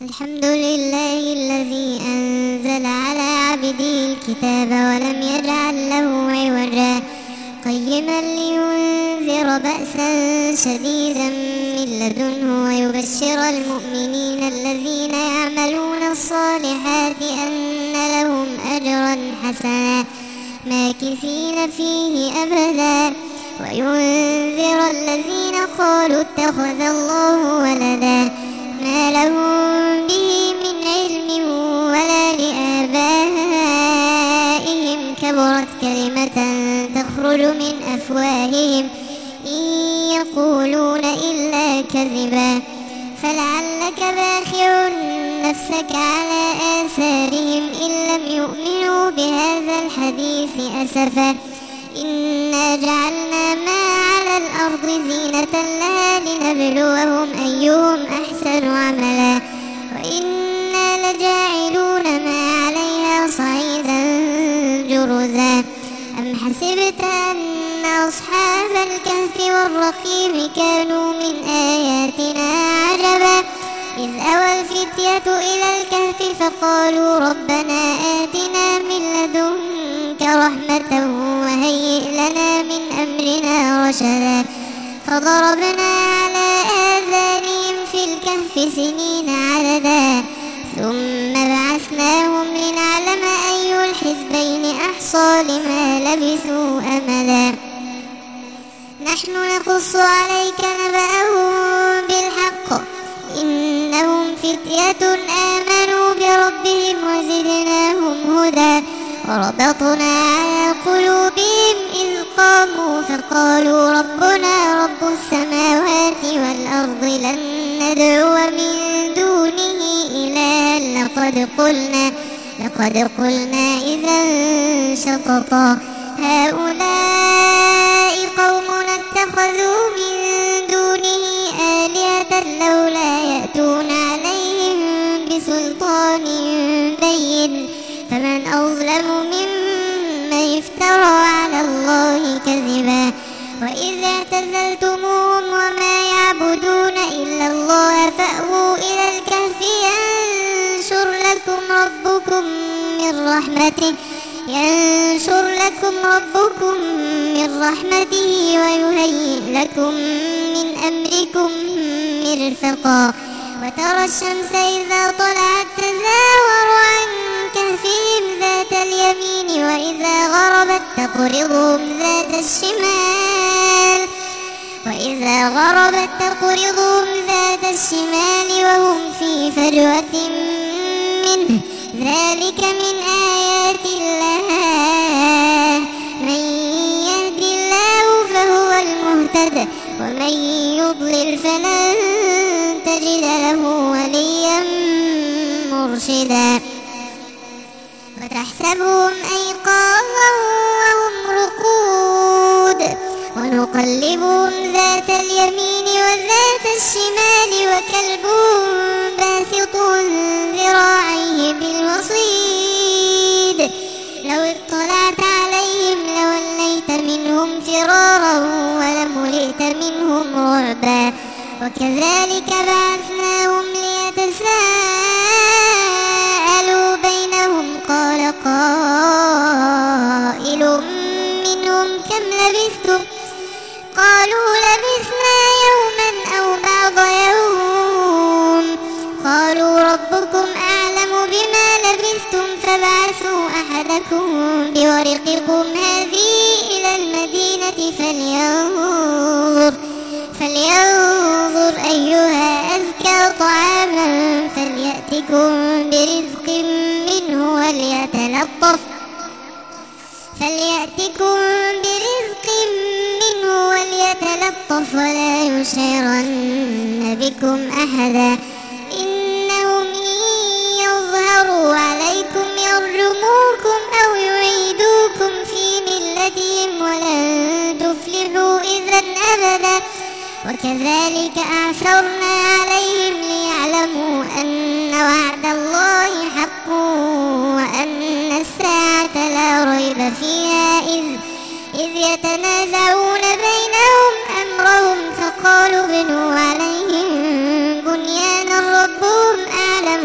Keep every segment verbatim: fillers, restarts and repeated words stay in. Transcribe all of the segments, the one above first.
الحمد لله الذي أنزل على عبده الكتاب ولم يجعل له عوجا قيما لينذر بأسا شديدا من لدنه ويبشر المؤمنين الذين يعملون الصالحات أن لهم أجرا حسنا ماكثين فيه أبدا وينذر الذين قالوا اتخذ الله ولدا ما لهم به من علم ولا لآبائهم كبرت كلمة تخرج من أفواههم إن يقولون إلا كذبا فلعلك باخع نفسك على آثارهم إن لم يؤمنوا بهذا الحديث أسفا إنا جعلنا ما على الأرض زينة لها لنبلوهم أيهم أحسن عملا وإنا لجاعلون ما عليها صعيدا جرزا أم حسبت أن أصحاب الكهف والرقيم كانوا من آياتنا عجبا إذ أوى الفتية إلى الكهف فقالوا ربنا آتنا من لدنك رحمة وهيئ لنا من أمرنا رشدا فضربنا على آذانهم في الكهف سنين عددا ثم بعثناهم لنعلم أي الحزبين أحصى لما لبثوا أمدا نحن نقص عليك نبأهم بالحق إنهم فتية آمنوا بربهم وزدناهم هدى وربطنا على قلوبهم إذ قاموا فقالوا ربنا رب السماوات والأرض لن ندعو من دونه إلها لقد قلنا لقد قلنا إذا شططا هؤلاء قومنا اتخذوا من دونه آلهة لولا يأتون عليهم بسلطان بين فمن أظلم ممن يفترى على الله كذبا وإذا اعتزلتموهم وما يعبدون إلا الله فأووا إلى الكهف ينشر لكم ربكم من رحمته ينشر لكم ربكم من رحمته ويهيئ لكم من أمركم مرفقا وترى الشمس إذا طلعت تزاور عن كهفهم ذات اليمين وإذا غربت تقرضهم ذات الشمال وإذا غربت تقرضهم ذات الشمال وهم في فجوة منه ذلك من آيات الله من يهد الله فهو المهتد ومن يضلل فلن تجد له وليا مرشدا وتحسبهم أيقاظا وهم رقود ونقلبهم ذات اليمين وذات الشمال وكلبهم باسط ذراعيه بالوصيد لو اطلعت عليهم لوليت منهم فرارا ولملئت منهم رعبا وكذلك بعثناهم ليتساءلوا بينهم قال قائل منهم كم لبثتم قالوا لبثنا يوما أو بعض يوم قالوا ربكم أعلم بما لبثتم فابعثوا أحدكم بورقكم هذه إلى المدينة فلينظر فلينظر أيها أزكى طعاما فليأتكم برزق منه وليتلطف فليأتكم برزق منه وليتلطف ولا يشعرن بكم أحدا إنهم إن يظهروا عليكم يرجموكم أو يعيدوكم في ملتهم ولن تفلحوا إذا أبدا وكذلك أعثرنا عليهم ليعلموا أن وعد الله حق وأن الساعة لا ريب فيها إذ, إذ يتنازعون بينهم أمرهم فقالوا بنوا عليهم بنيانا ربهم أعلم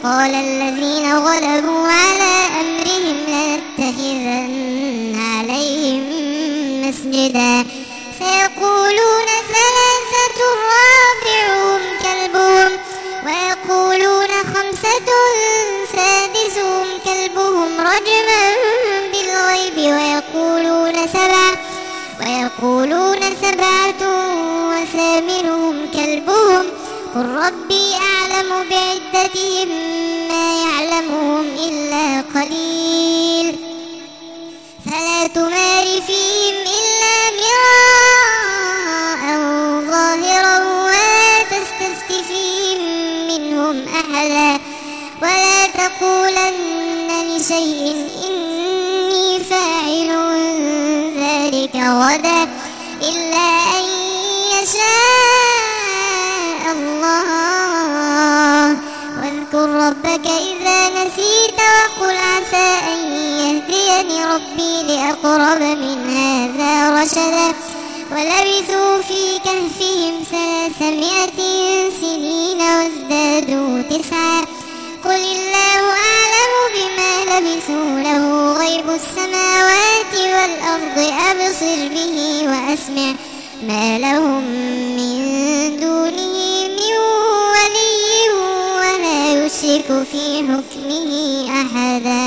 قال الذين غلبوا على أمرهم لنتخذن عليهم مسجدا سيقولون ثلاثة رابعهم كلبهم ويقولون خمسة سادسهم كلبهم رجما بالغيب ويقولون سبعة ويقولون سبعة وثامنهم كلبهم قل ربي أعلم بعدتهم ما يعلمهم إلا قليل فلا تمار فيهم إلا مراء ظاهرا ولا تستفت فيهم منهم أحدا ولا تقولن لشيء إني فاعل ذلك غدا إلا أن يشاء الله واذكر ربك إذا نسيت وقل عسى أن يهديني ربي لأقرب من هذا رشدا ولبثوا في كهفهم ثلاثمائة سنين وازدادوا تسعا قل الله أعلم بما لبثوا له غيب السماوات والأرض أبصر به وأسمع ما لهم من دونه من ولي ولا يشرك في حكمه أحدا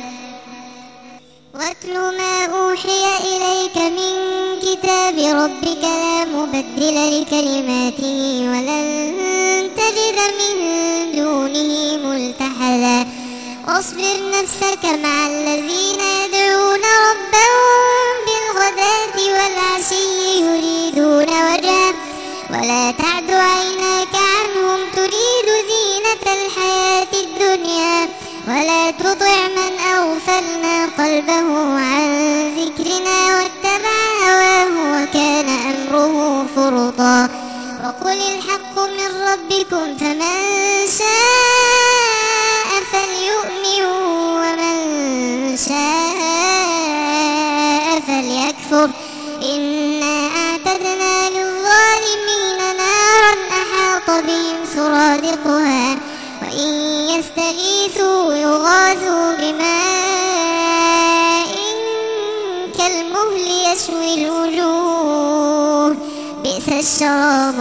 واتل ما أوحي إليك من كتاب ربك لا مبدل لكلماته ولن تجد من دونه ملتحدا واصبر نفسك مع الذين يدعون ربهم بالغداة والعشي يريدون وجهه ولا تعد عيناك عنهم تريد زينة الحياة الدنيا ولا تطع من أغفلنا قلبه عن ذكرنا واتبع هواه وكان أمره فرطا وقل الحق من ربكم فمن شاء فليؤمن ومن شاء فليكفر إنا أعتدنا للظالمين نارا أحاط بهم سرادقها وإن يستغيثوا يغاثوا بماء كالمهل يشوي الوجوه بئس الشراب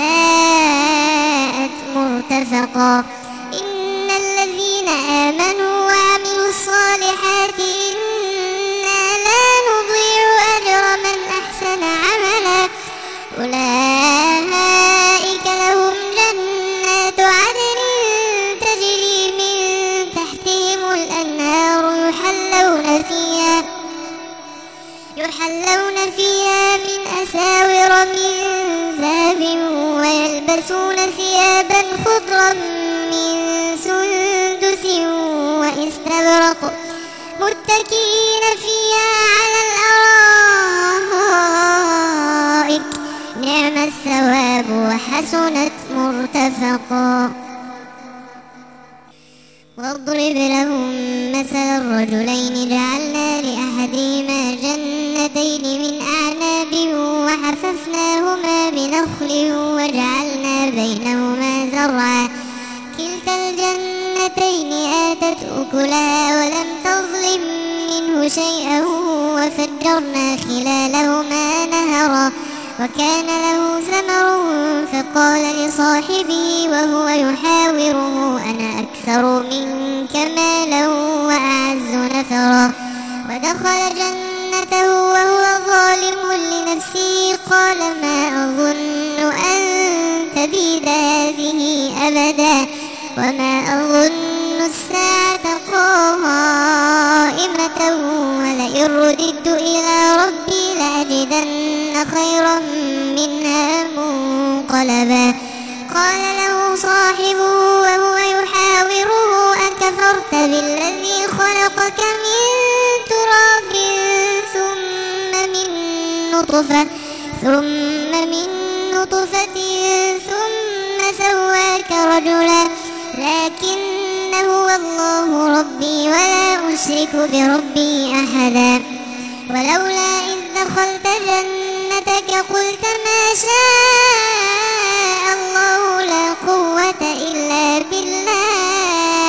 وساءت مرتفقا إن الذين آمنوا وعملوا الصالحات إنا لا نضيع أجر من أحسن عملا أولئك لهم جنات عدن تجري من تحتهم الأنهار يحلون فيها يحلون فيها من أساور من ذهب ويلبسون ثيابا خضرا من سندس وإستبرق متكئين فيها على الأرائك نعم الثواب وحسنت مرتفقا واضرب لهم مثل الرجلين جعلنا لأحدهما جنتين من أعناب وحففناهما بنخل وجعلنا بينهما زرعا كلتا الجنتين آتت أكلها ولم تظلم منه شيئا وفجرنا خلالهما نهرا وكان له ثمر فقال لصاحبه وهو يحاوره أنا أكثر منك مالا وأعز نفرا ودخل جنته وهو ظالم لنفسه قال ما أظن أن تبيد هذه أبدا وما أظن الساعة قائمة ولئن رددت إلى ربي لأجدن خيرا منها منقلبا قال له صاحبه وهو يحاوره أكفرت بالذي خلقك من تراب ثم من نطفة ثم من نطفة ثم سواك رجلا لكن هو الله ربي ولا أشرك بربي أحدا ولولا إذ دخلت جنتك قلت ما شاء الله لا قوة إلا بالله إن تسبر وتتقوا فإن ذلك من عزم الأمور ولئن أخذت رزقك من حيث لا يحتسب ليقولن إنما أوتيته على علم وما أوتيته من الملك وما أوتيته من الملك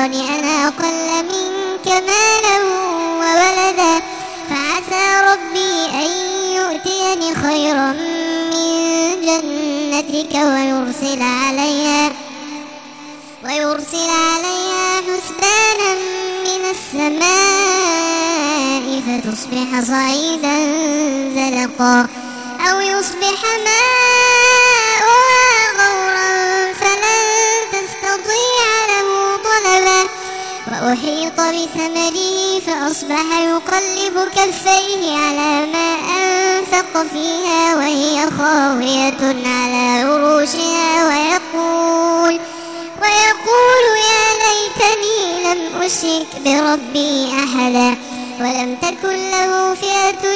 تراني أنا أقل منك مالا وولدا فعسى ربي أن يؤتيني خيرا من جنتك ويرسل عليها ويرسل عليها حسبانا من السماء فتصبح صعيدا زلقا أو يصبح ماؤها غورا فلن تستطيع له طلبا وأحيط بثمره فأصبح يقلب كفيه على ما أنفق فيها وهي خاوية على عروشها ويقول ويقول يا ليتني لم أشرك بربي أحدا ولم تكن له فئة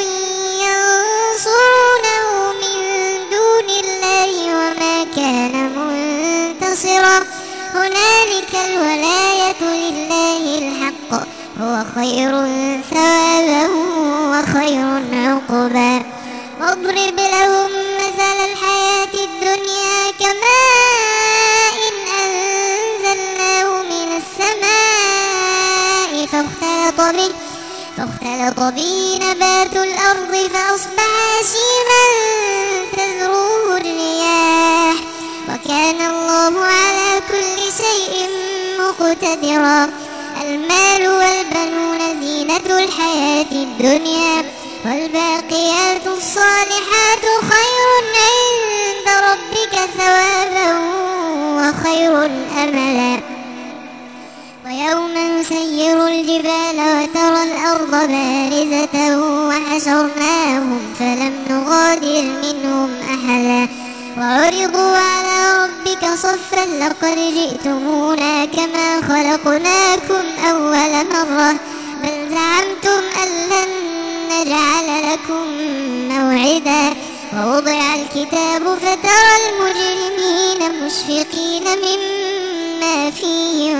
ينصرونه من دون الله وما كان منتصرا هنالك الولاية لله الحق هو خير ثوابا وخير عقبا واضرب لهم مثل الحياة الدنيا كماء أنزلناه من السماء فاختلط به فاختلط به نبات الأرض فأصبح هشيما تذروه الرياح وكان الله على كل شيء مقتدرا المال والبنون زينة الحياة الدنيا والباقيات الصالحات خير عند ربك ثوابا وخير أملا ويوم نسير الجبال وترى الأرض بارزة وحشرناهم فلم نغادر منهم أحدا وعرضوا على ربك صفا لقد جئتمونا كما خلقناكم أول مرة بل زعمتم أن لن نجعل لكم موعدا ووضع الكتاب فترى المجرمين مشفقين مما فيه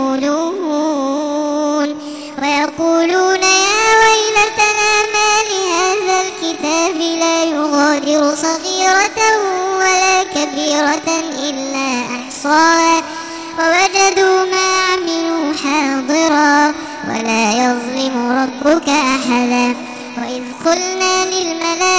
ويقولون ويقولون يا ويلتنا ما لهذا الكتاب لا يغادر صغيرة ولا كبيرة إلا أحصاها ووجدوا ما عملوا حاضرا ولا يظلم ربك أحدا وإذ قلنا للملائكة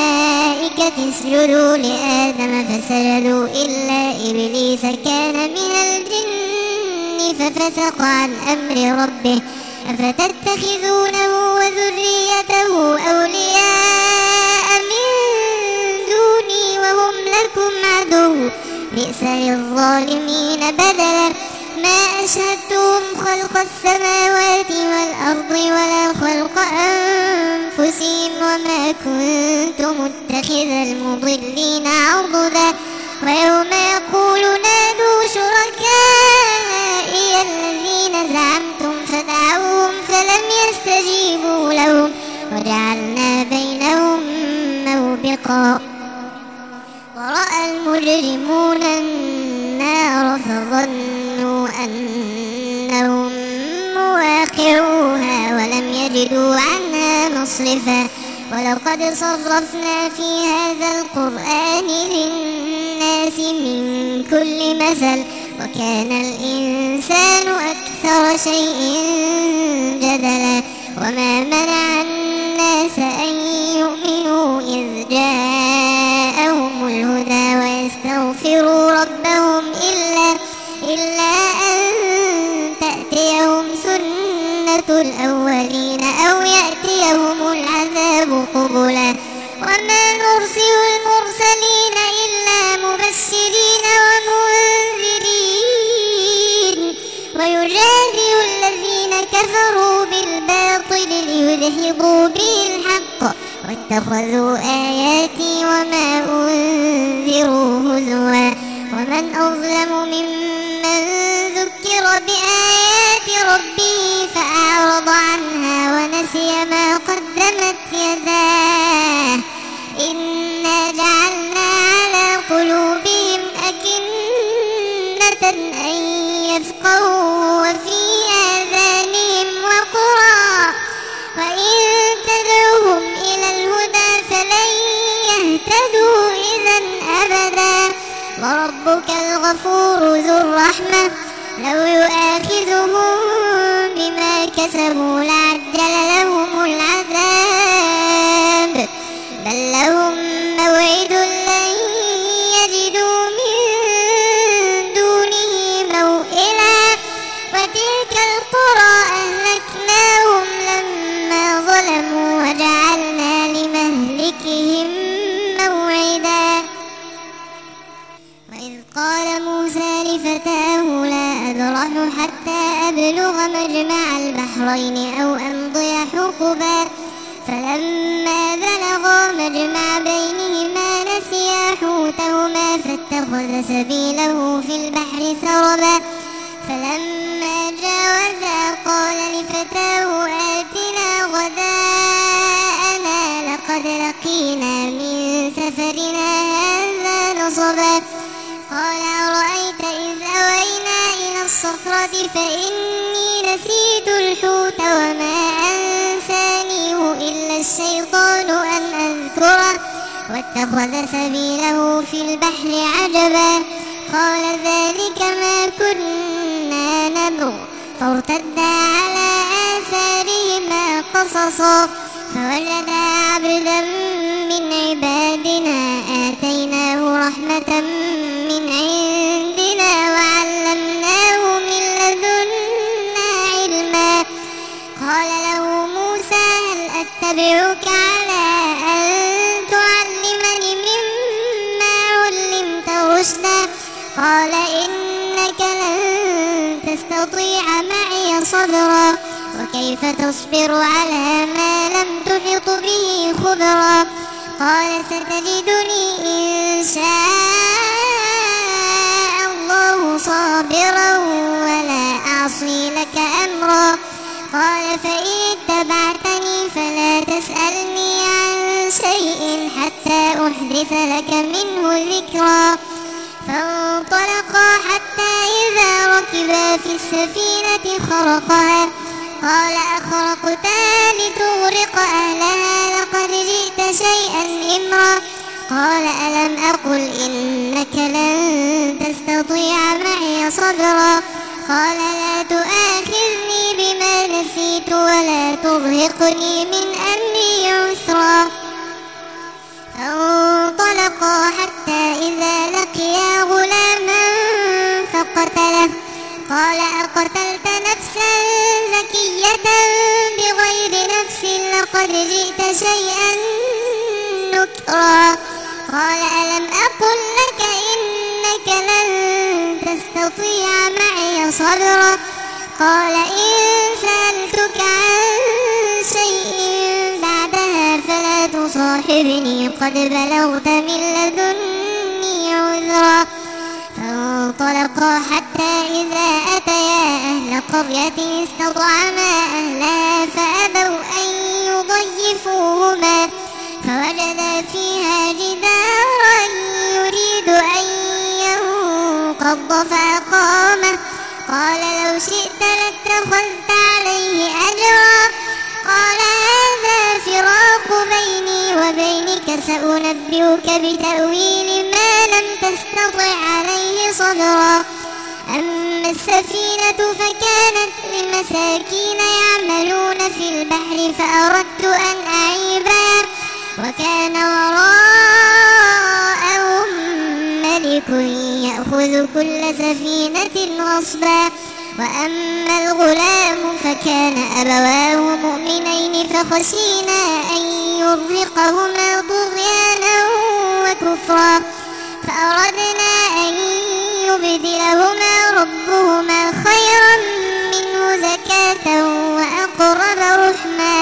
اسجدوا لآدم فسجدوا إلا إبليس كان من الجن ففسق عن أمر ربه أفتتخذونه وذريته أولياء من دوني وهم لكم عدو بئس للظالمين بدلا ما أشهدتهم خلق السماوات والأرض ولا خلق أنفسهم وما كنت متخذ المضلين عضدا ويوم يقول نادوا شركائي الذين زعمتم فدعوهم فلم يستجيبوا لهم وجعلنا بينهم موبقا ورأى المجرمون النار فظنوا أنهم مواقعوها ولم يجدوا عنها مصرفا ولقد صرفنا في هذا القرآن للناس من كل مثل وكان الإنسان أكثر شيء جدلا وما منع الناس أن يؤمنوا إذ جاءهم الهدى ويستغفروا ربهم إلا, إلا أن تأتيهم سنة الأولين أو يأتيهم العذاب قبلا وما نرسل المرسلين إلا مبشرين ومنذرين ويجادل الذين كفروا بالباطل ليدحضوا به الحق واتخذوا آياتي وما أنذروا هزوا ومن أظلم ممن ذكر بآيات ربه فأعرض عنها ونسي ما قدمت يداه إنا جعلنا على قلوبهم أكنة أن يفقهوا وفي آذانهم وقرا وإن تدعوهم إلى الهدى فلن يهتدوا إذا أبدا وربك الغفور ذو الرحمة لو يؤاخذهم بما كسبوا لعجل لهم العذاب بل لهم موعد لن يجدوا من دونه موئلا وتلك القرى أهلكناهم لما ظلموا وجعلنا لمهلكهم موعدا وإذ قال موسى لفتاه لا أبرح حتى أبلغ مجمع البحرين أو أمضي حقبا فلما بلغا مجمع بينهما نسيا حوتهما فاتخذ سبيله في البحر سربا فلما جاوزا قال لفتاه آتنا غداءنا لقد لقينا من سفرنا هذا نصبا قال أرأيت إذ أوينا إلى الصخرة فإني نسيت الحوت وما أنسانيه إلا الشيطان أن أذكره واتخذ سبيله في البحر عجبا قال ذلك ما كنا نبغ فارتدا على آثارهما قصصا فوجدا عبدا من عبادنا آتيناه رحمة من عندنا وعلمناه من لدنا علما قال له موسى هل أتبعك على أن تعلمني مما علمت رشدا قال إنك لن تستطيع معي صبرا وكيف تصبر على ما لم تحط به خبرا قال ستجدني إن شاء الله صابرا ولا أعصي لك أمرا قال فإن اتبعتني فلا تسألني عن شيء حتى أحدث لك منه ذكرا فانطلقا حتى إذا ركبا في السفينة خرقها قال أخرقتها لتغرق أهلها لقد جئت شيئا إمرا قال ألم أقل إنك لن تستطيع معي صبرا قال لا تؤاخذني بما نسيت ولا ترهقني من أمري عسرا فانطلقا حتى إذا لقيا غلاما فقتله قال أقتلت نفسا زكية بغير نفس لقد جئت شيئا نكرا قال ألم أقل لك إنك لن تستطيع معي صبرا قال إن سألتك عن شيء بعدها فلا تصاحبني قد بلغت من لدني عذرا فانطلقا حتى إذا أتيا أهل قرية استطعما أهلها فأبوا أن يضيفوهما فوجدا فيها جدارا يريد أن ينقض فأقامه قال لو شئت لاتخذت عليه أجرا قال هذا فراق بيني وبينك سأنبئك بتأويل ما لم تستطع عليه صبرا أما السفينة فكانت لمساكين يعملون في البحر فأردت أن أعيبها وكان وراءهم ملك يأخذ كل سفينة غصبا وأما الغلام فكان أبواه مؤمنين فخشينا أن يرهقهما طغيانا وكفرا فأردنا أن يبدلهما ربهما خيرا منه زكاة وأقرب رحما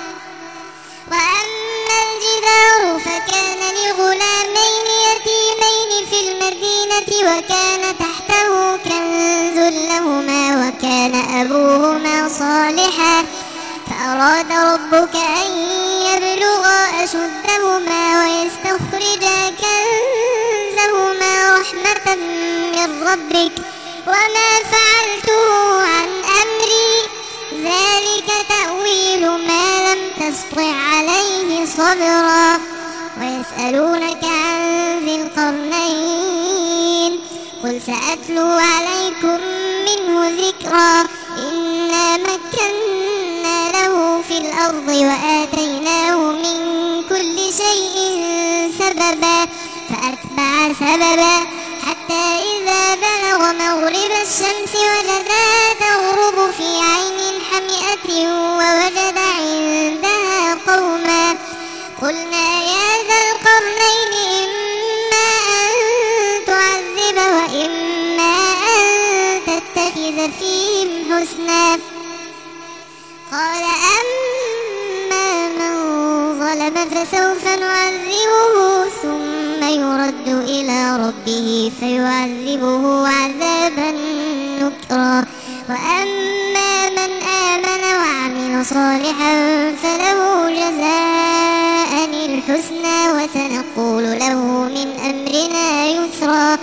وأما الجدار فكان لغلامين يتيمين في المدينة وكان تحته كنز لهما وكان أبوهما صالحا فأراد ربك أن يبلغا أشدهما ويستخرجا كنزهما رحمة من ربك وما فعلته عن أمري ذلك تأويل ما لم تسطع عليه صبرا ويسألونك عن ذي القرنين قل سأتلو عليكم منه ذكرا إنا مكنا له في الأرض وآتيناه من كل شيء سببا فأتبع سببا حتى إذا بلغ مغرب الشمس وجدها تغرب في عين حمئة ووجد عندها قوما قلنا يا ذا القرنين إما أن تعذب وإما أن تتخذ فيهم حسنا قال أما من ظلم فسوف نعذبه ثم يرد إلى ربه فيعذبه عذابا نكرا وأما من آمن وعمل صالحا فله جزاء الحسنى وسنقول له من أمرنا يسرا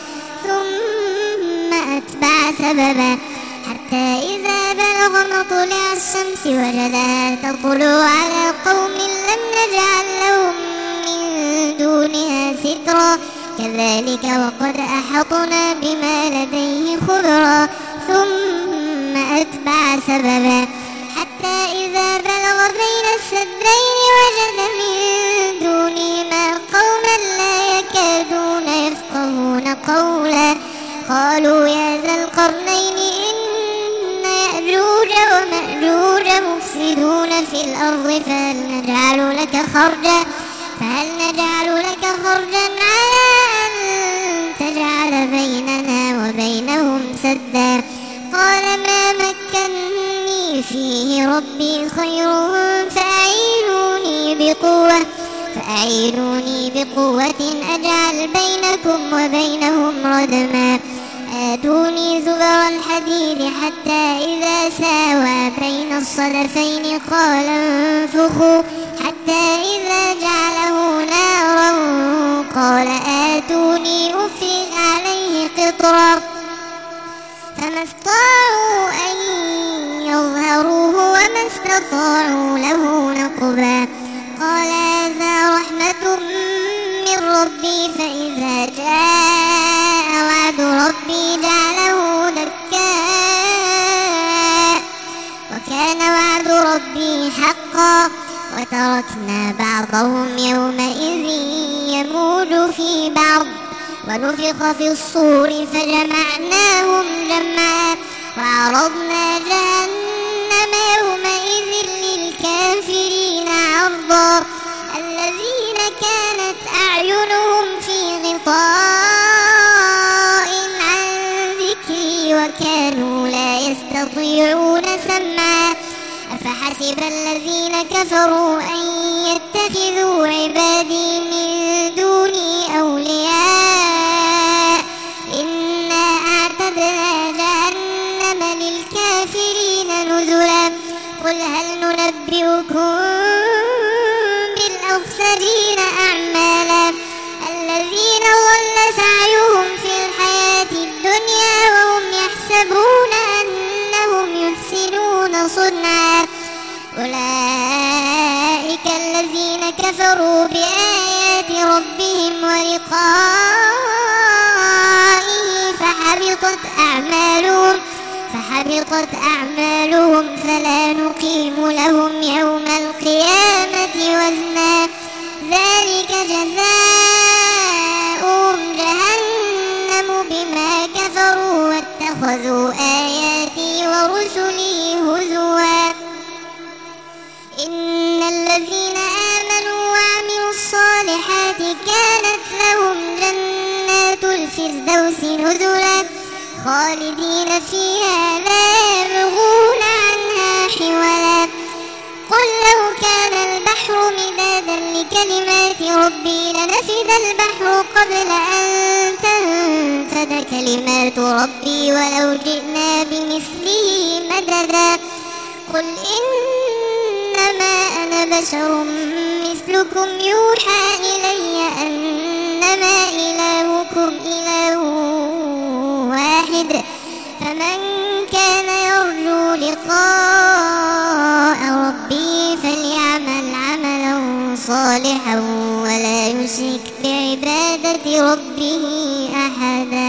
ثم أتبع سببا حتى إذا بلغ مطلع الشمس وجدها تطلع على قوم لم نجعل لهم من دونها سترا كذلك وقد أحطنا بما لديه خبرا ثم أتبع سببا حتى إذا بلغ بين السدين وجد من دونهما قوما لا يكادون يفقهون قولا قالوا يا ذا القرنين إن يأجوج ومأجوج مفسدون في الأرض فهل نجعل لك خرجا فهل نجعل لك خرجا على أن تجعل بيننا وبينهم سدا قال ما مكني فيه ربي خير فأعينوني بقوة فأعينوني بقوة أجعل بينكم وبينهم ردما آتوني زبر الحديد حتى إذا ساوى بين الصدفين قال انفخوا حتى إذا جعله نارا قال آتوني أفرغ عليه قطرا فما استطاعوا أن يظهروه وما استطاعوا له نقبا قال هذا رحمة من ربي فإذا جاء وعد ربي جعله دكا وكان وعد ربي حقا وتركنا بعضهم يومئذ يموج في بعض ونفخ في الصور فجمعناهم جمعا وعرضنا جهنم يومئذ للكافرين عرضا الذين كانت أعينهم في غطاء عن ذكري وكانوا لا يستطيعون سمعا أفحسب الذين كفروا أن يتخذوا عبادي من دوني أولياء إنا أعتدنا جهنم للكافرين نزلا قل هل ننبئكم بالأخسرين أعمالا الذين ضل سعيهم في الحياة الدنيا وهم يحسبون أنهم يحسنون صنعا أولئك الذين كفروا بآيات ربهم ولقائه فحبطت أعمالهم فحبطت أعمالهم فلا نقيم لهم يوم القيامة وزنا ذلك جزاؤهم جهنم بما كفروا واتخذوا آياتي ورسلي هزوا إن الذين آمنوا وعملوا الصالحات كانت لهم جنات الفردوس نزلا خالدين فيها لا يبغون عنها حولا قل لو كان البحر مدادا لكلمات ربي لنفد البحر قبل أن تنفد كلمات ربي ولو جئنا بمثله مددا قل إنما أنا بشر مثلكم يوحى إلي أنما إلهكم إله واحد فمن كان يرجو لقاء ربي فليعمل عملا صالحا ولا يشرك بعبادة ربه أحدا.